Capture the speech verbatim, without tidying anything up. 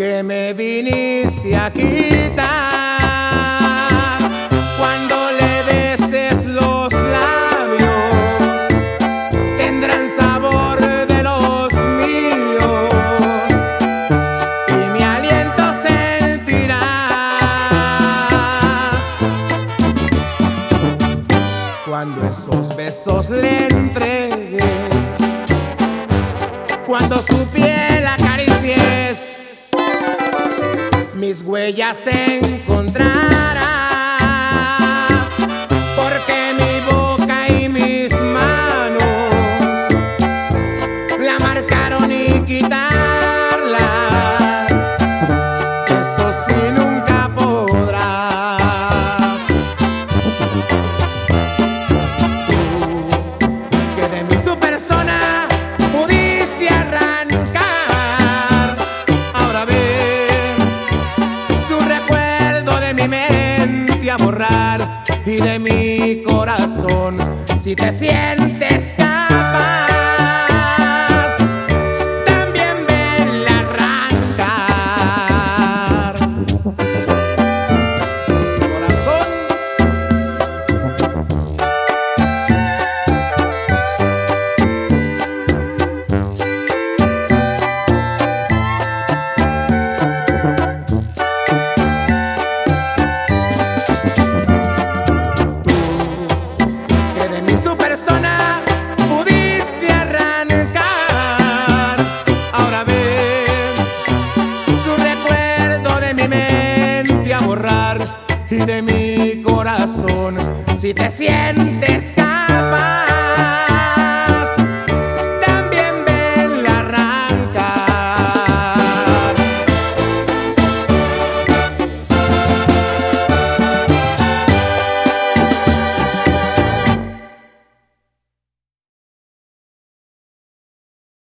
que me viniste a quitar. Cuando le beses los labios, tendrán sabor de los míos y mi aliento sentirás. Cuando esos besos le entregues, cuando su piel acaricies, mis huellas encontrarás, porque mi boca y mis manos la marcaron y quitarlas, eso sí nunca podrás. Tú, que de mí su persona pudiste arrancar, ahora ve su recuerdo de mi mente a borrar, y de mi corazón, si te sientes capaz, también venla arrancar. Corazón. Su persona pudiste arrancar, ahora ven su recuerdo de mi mente a borrar, y de mi corazón, si te sientes capaz,